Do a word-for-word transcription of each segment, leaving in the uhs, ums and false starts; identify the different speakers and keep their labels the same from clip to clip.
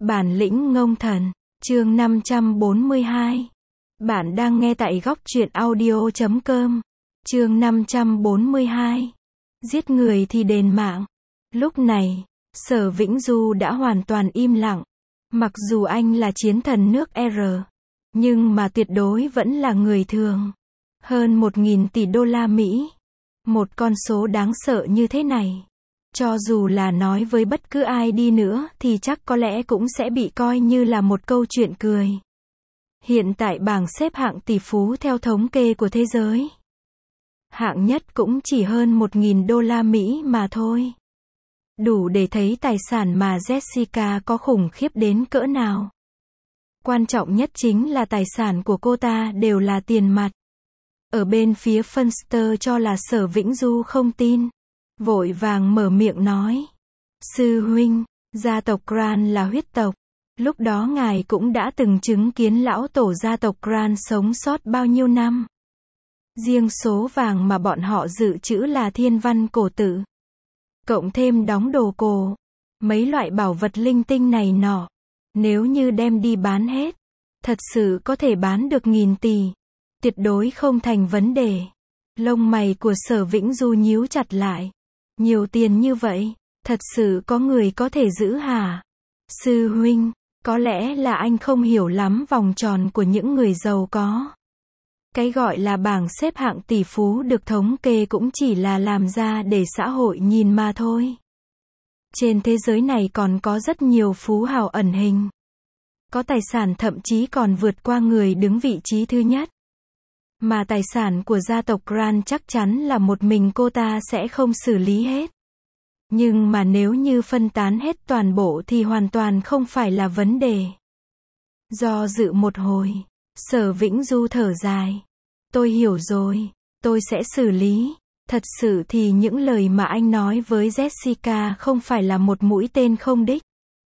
Speaker 1: Bản lĩnh ngông thần, chương năm trăm bốn mươi hai. Bạn đang nghe tại góc truyện audio chấm com. Chương năm trăm bốn mươi hai. Giết người thì đền mạng. Lúc này, Sở Vĩnh Du đã hoàn toàn im lặng. Mặc dù anh là chiến thần nước R, nhưng mà tuyệt đối vẫn là người thường. Hơn một nghìn tỷ đô la Mỹ. Một con số đáng sợ như thế này. Cho dù là nói với bất cứ ai đi nữa thì chắc có lẽ cũng sẽ bị coi như là một câu chuyện cười. Hiện tại bảng xếp hạng tỷ phú theo thống kê của thế giới. Hạng nhất cũng chỉ hơn một nghìn đô la Mỹ mà thôi. Đủ để thấy tài sản mà Jessica có khủng khiếp đến cỡ nào. Quan trọng nhất chính là tài sản của cô ta đều là tiền mặt. Ở bên phía Funster cho là Sở Vĩnh Du không tin. Vội vàng mở miệng nói. Sư huynh, gia tộc Grant là huyết tộc. Lúc đó ngài cũng đã từng chứng kiến lão tổ gia tộc Grant sống sót bao nhiêu năm. Riêng số vàng mà bọn họ dự trữ là thiên văn cổ tự. Cộng thêm đóng đồ cổ. Mấy loại bảo vật linh tinh này nọ. Nếu như đem đi bán hết. Thật sự có thể bán được nghìn tỷ. Tuyệt đối không thành vấn đề. Lông mày của Sở Vĩnh Du nhíu chặt lại. Nhiều tiền như vậy, thật sự có người có thể giữ hả? Sư huynh, có lẽ là anh không hiểu lắm vòng tròn của những người giàu có. Cái gọi là bảng xếp hạng tỷ phú được thống kê cũng chỉ là làm ra để xã hội nhìn mà thôi. Trên thế giới này còn có rất nhiều phú hào ẩn hình. Có tài sản thậm chí còn vượt qua người đứng vị trí thứ nhất. Mà tài sản của gia tộc Grant chắc chắn là một mình cô ta sẽ không xử lý hết. Nhưng mà nếu như phân tán hết toàn bộ thì hoàn toàn không phải là vấn đề. Do dự một hồi, Sở Vĩnh Du thở dài. Tôi hiểu rồi, tôi sẽ xử lý. Thật sự thì những lời mà anh nói với Jessica không phải là một mũi tên không đích.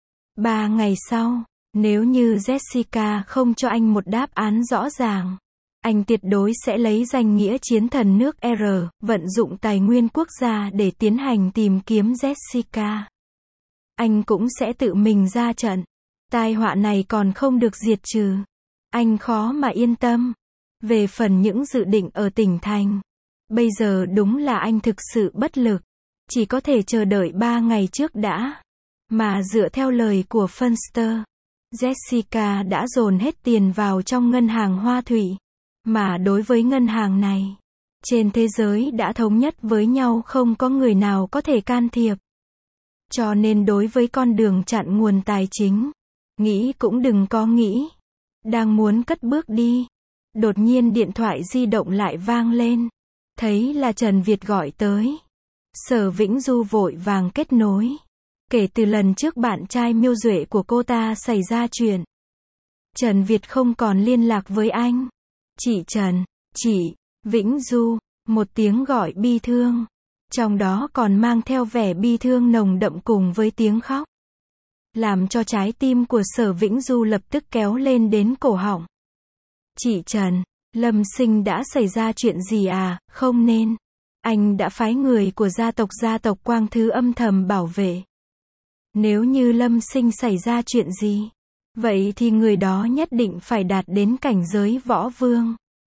Speaker 1: Ba ngày sau, nếu như Jessica không cho anh một đáp án rõ ràng, anh tuyệt đối sẽ lấy danh nghĩa chiến thần nước R, vận dụng tài nguyên quốc gia để tiến hành tìm kiếm Jessica. Anh cũng sẽ tự mình ra trận. Tai họa này còn không được diệt trừ. Anh khó mà yên tâm. Về phần những dự định ở tỉnh thành, bây giờ đúng là anh thực sự bất lực. Chỉ có thể chờ đợi ba ngày trước đã. Mà dựa theo lời của Funster, Jessica đã dồn hết tiền vào trong ngân hàng Hoa Thủy. Mà đối với ngân hàng này, trên thế giới đã thống nhất với nhau không có người nào có thể can thiệp. Cho nên đối với con đường chặn nguồn tài chính, nghĩ cũng đừng có nghĩ. Đang muốn cất bước đi. Đột nhiên điện thoại di động lại vang lên. Thấy là Trần Việt gọi tới. Sở Vĩnh Du vội vàng kết nối. Kể từ lần trước bạn trai Miêu Duệ của cô ta xảy ra chuyện, Trần Việt không còn liên lạc với anh. Chị Trần, chị, Vĩnh Du, một tiếng gọi bi thương. Trong đó còn mang theo vẻ bi thương nồng đậm cùng với tiếng khóc. Làm cho trái tim của Sở Vĩnh Du lập tức kéo lên đến cổ họng. Chị Trần, Lâm Sinh đã xảy ra chuyện gì à? Không nên. Anh đã phái người của gia tộc gia tộc Quang Thứ âm thầm bảo vệ. Nếu như Lâm Sinh xảy ra chuyện gì, vậy thì người đó nhất định phải đạt đến cảnh giới võ vương.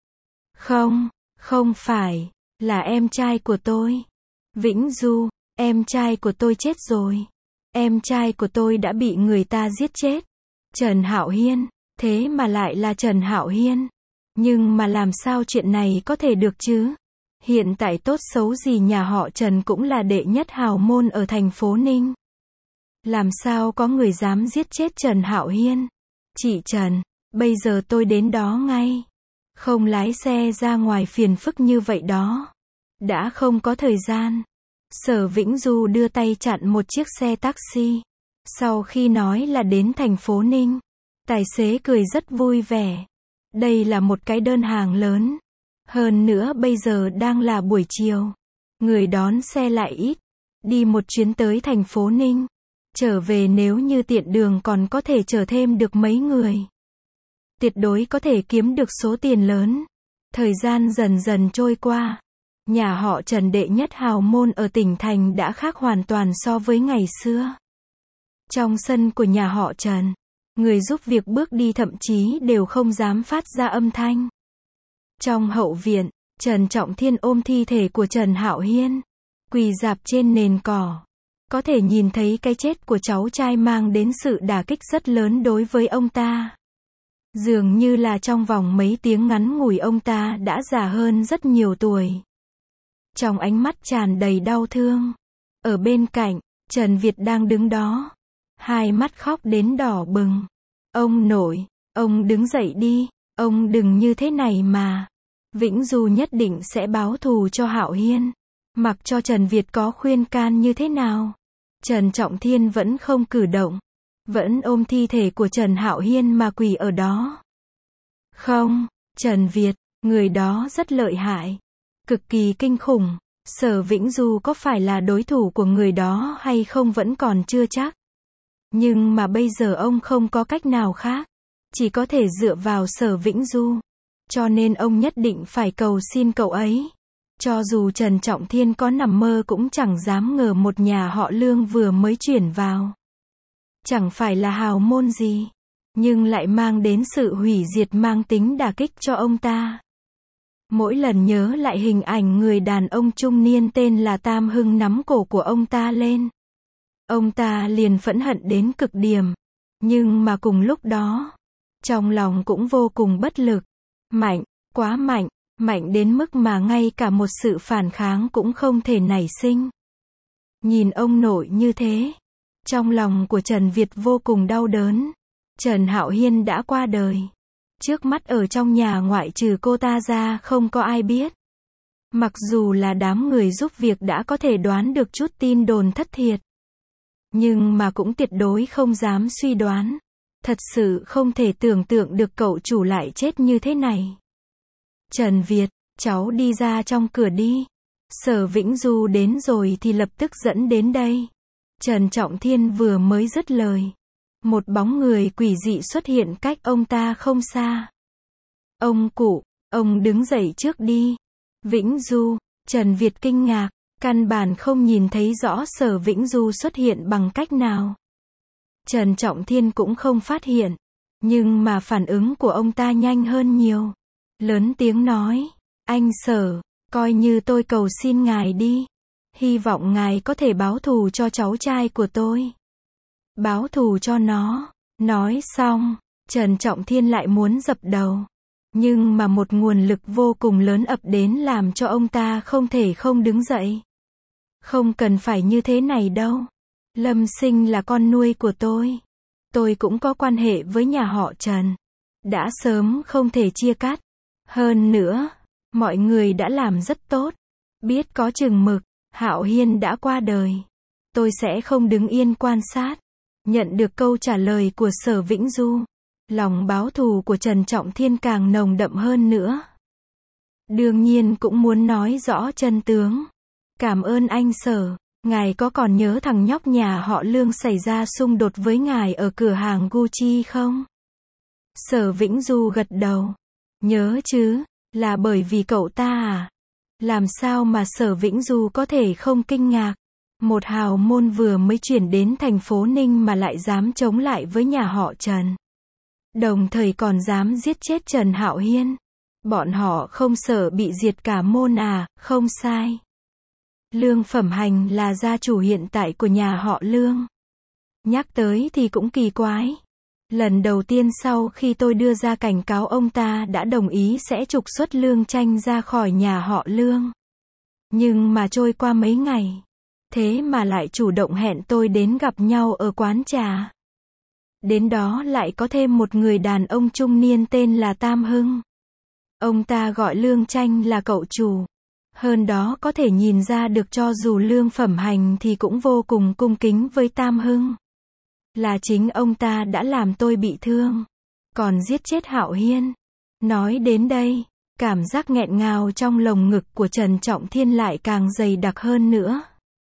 Speaker 1: Không, không phải, là em trai của tôi. Vĩnh Du, em trai của tôi chết rồi. Em trai của tôi đã bị người ta giết chết. Trần Hạo Hiên, thế mà lại là Trần Hạo Hiên. Nhưng mà làm sao chuyện này có thể được chứ? Hiện tại tốt xấu gì nhà họ Trần cũng là đệ nhất hào môn ở thành phố Ninh. Làm sao có người dám giết chết Trần Hạo Hiên? Chị Trần, bây giờ tôi đến đó ngay. Không lái xe ra ngoài phiền phức như vậy đó. Đã không có thời gian. Sở Vĩnh Du đưa tay chặn một chiếc xe taxi. Sau khi nói là đến thành phố Ninh, tài xế cười rất vui vẻ. Đây là một cái đơn hàng lớn. Hơn nữa bây giờ đang là buổi chiều. Người đón xe lại ít. Đi một chuyến tới thành phố Ninh. Trở về nếu như tiện đường còn có thể chở thêm được mấy người. Tuyệt đối có thể kiếm được số tiền lớn. Thời gian dần dần trôi qua. Nhà họ Trần đệ nhất hào môn ở tỉnh thành đã khác hoàn toàn so với ngày xưa. Trong sân của nhà họ Trần, người giúp việc bước đi thậm chí đều không dám phát ra âm thanh. Trong hậu viện, Trần Trọng Thiên ôm thi thể của Trần Hạo Hiên, quỳ rạp trên nền cỏ. Có thể nhìn thấy cái chết của cháu trai mang đến sự đả kích rất lớn đối với ông ta. Dường như là trong vòng mấy tiếng ngắn ngủi ông ta đã già hơn rất nhiều tuổi. Trong ánh mắt tràn đầy đau thương. Ở bên cạnh, Trần Việt đang đứng đó. Hai mắt khóc đến đỏ bừng. Ông nội, ông đứng dậy đi, ông đừng như thế này mà. Vĩnh Du nhất định sẽ báo thù cho Hạo Hiên. Mặc cho Trần Việt có khuyên can như thế nào, Trần Trọng Thiên vẫn không cử động. Vẫn ôm thi thể của Trần Hạo Hiên mà quỳ ở đó. Không, Trần Việt, người đó rất lợi hại. Cực kỳ kinh khủng. Sở Vĩnh Du có phải là đối thủ của người đó hay không vẫn còn chưa chắc. Nhưng mà bây giờ ông không có cách nào khác. Chỉ có thể dựa vào Sở Vĩnh Du. Cho nên ông nhất định phải cầu xin cậu ấy. Cho dù Trần Trọng Thiên có nằm mơ cũng chẳng dám ngờ một nhà họ Lương vừa mới chuyển vào. Chẳng phải là hào môn gì. Nhưng lại mang đến sự hủy diệt mang tính đả kích cho ông ta. Mỗi lần nhớ lại hình ảnh người đàn ông trung niên tên là Tam Hưng nắm cổ của ông ta lên. Ông ta liền phẫn hận đến cực điểm. Nhưng mà cùng lúc đó, trong lòng cũng vô cùng bất lực. Mạnh, quá mạnh, mạnh đến mức mà ngay cả một sự phản kháng cũng không thể nảy sinh. Nhìn ông nội như thế, trong lòng của Trần Việt vô cùng đau đớn. Trần Hạo Hiên đã qua đời. Trước mắt ở trong nhà ngoại trừ cô ta ra không có ai biết. Mặc dù là đám người giúp việc đã có thể đoán được chút tin đồn thất thiệt. Nhưng mà cũng tuyệt đối không dám suy đoán. Thật sự không thể tưởng tượng được cậu chủ lại chết như thế này. Trần Việt, cháu đi ra trong cửa đi. Sở Vĩnh Du đến rồi thì lập tức dẫn đến đây. Trần Trọng Thiên vừa mới dứt lời. Một bóng người quỷ dị xuất hiện cách ông ta không xa. Ông cụ, ông đứng dậy trước đi. Vĩnh Du, Trần Việt kinh ngạc, căn bản không nhìn thấy rõ Sở Vĩnh Du xuất hiện bằng cách nào. Trần Trọng Thiên cũng không phát hiện. Nhưng mà phản ứng của ông ta nhanh hơn nhiều. Lớn tiếng nói, anh Sở, coi như tôi cầu xin ngài đi. Hy vọng ngài có thể báo thù cho cháu trai của tôi. Báo thù cho nó. Nói xong, Trần Trọng Thiên lại muốn dập đầu. Nhưng mà một nguồn lực vô cùng lớn ập đến làm cho ông ta không thể không đứng dậy. Không cần phải như thế này đâu. Lâm Sinh là con nuôi của tôi. Tôi cũng có quan hệ với nhà họ Trần. Đã sớm không thể chia cắt. Hơn nữa, mọi người đã làm rất tốt. Biết có chừng mực, Hạo Hiên đã qua đời. Tôi sẽ không đứng yên quan sát. Nhận được câu trả lời của Sở Vĩnh Du, lòng báo thù của Trần Trọng Thiên càng nồng đậm hơn nữa. Đương nhiên cũng muốn nói rõ chân tướng. Cảm ơn anh Sở, ngài có còn nhớ thằng nhóc nhà họ Lương xảy ra xung đột với ngài ở cửa hàng Gucci không? Sở Vĩnh Du gật đầu. Nhớ chứ, là bởi vì cậu ta à? Làm sao mà Sở Vĩnh Du có thể không kinh ngạc? Một hào môn vừa mới chuyển đến thành phố Ninh mà lại dám chống lại với nhà họ Trần. Đồng thời còn dám giết chết Trần Hạo Hiên. Bọn họ không sợ bị diệt cả môn à? Không sai. Lương Phẩm Hành là gia chủ hiện tại của nhà họ Lương. Nhắc tới thì cũng kỳ quái. Lần đầu tiên sau khi tôi đưa ra cảnh cáo ông ta đã đồng ý sẽ trục xuất Lương Tranh ra khỏi nhà họ Lương. Nhưng mà trôi qua mấy ngày, thế mà lại chủ động hẹn tôi đến gặp nhau ở quán trà. Đến đó lại có thêm một người đàn ông trung niên tên là Tam Hưng. Ông ta gọi Lương Tranh là cậu chủ. Hơn đó có thể nhìn ra được cho dù Lương Phẩm Hành thì cũng vô cùng cung kính với Tam Hưng. Là chính ông ta đã làm tôi bị thương. Còn giết chết Hạo Hiên. Nói đến đây, cảm giác nghẹn ngào trong lồng ngực của Trần Trọng Thiên lại càng dày đặc hơn nữa.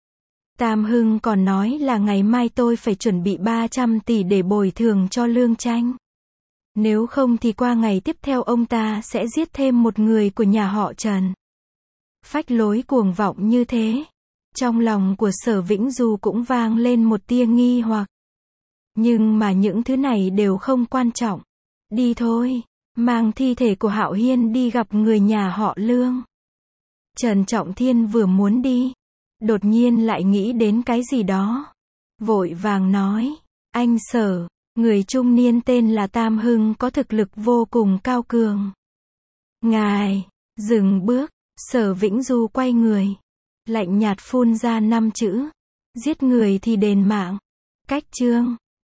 Speaker 1: Tam Hưng còn nói là ngày mai tôi phải chuẩn bị ba trăm tỷ để bồi thường cho Lương Tranh. Nếu không thì qua ngày tiếp theo ông ta sẽ giết thêm một người của nhà họ Trần. Phách lối cuồng vọng như thế. Trong lòng của Sở Vĩnh Du cũng vang lên một tia nghi hoặc. Nhưng mà những thứ này đều không quan trọng. Đi thôi, mang thi thể của Hạo Hiên đi gặp người nhà họ Lương. Trần Trọng Thiên vừa muốn đi, đột nhiên lại nghĩ đến cái gì đó. Vội vàng nói, anh Sở, người trung niên tên là Tam Hưng có thực lực vô cùng cao cường. Ngài, dừng bước, Sở Vĩnh Du quay người, lạnh nhạt phun ra năm chữ, giết người thì đền mạng. Cách chương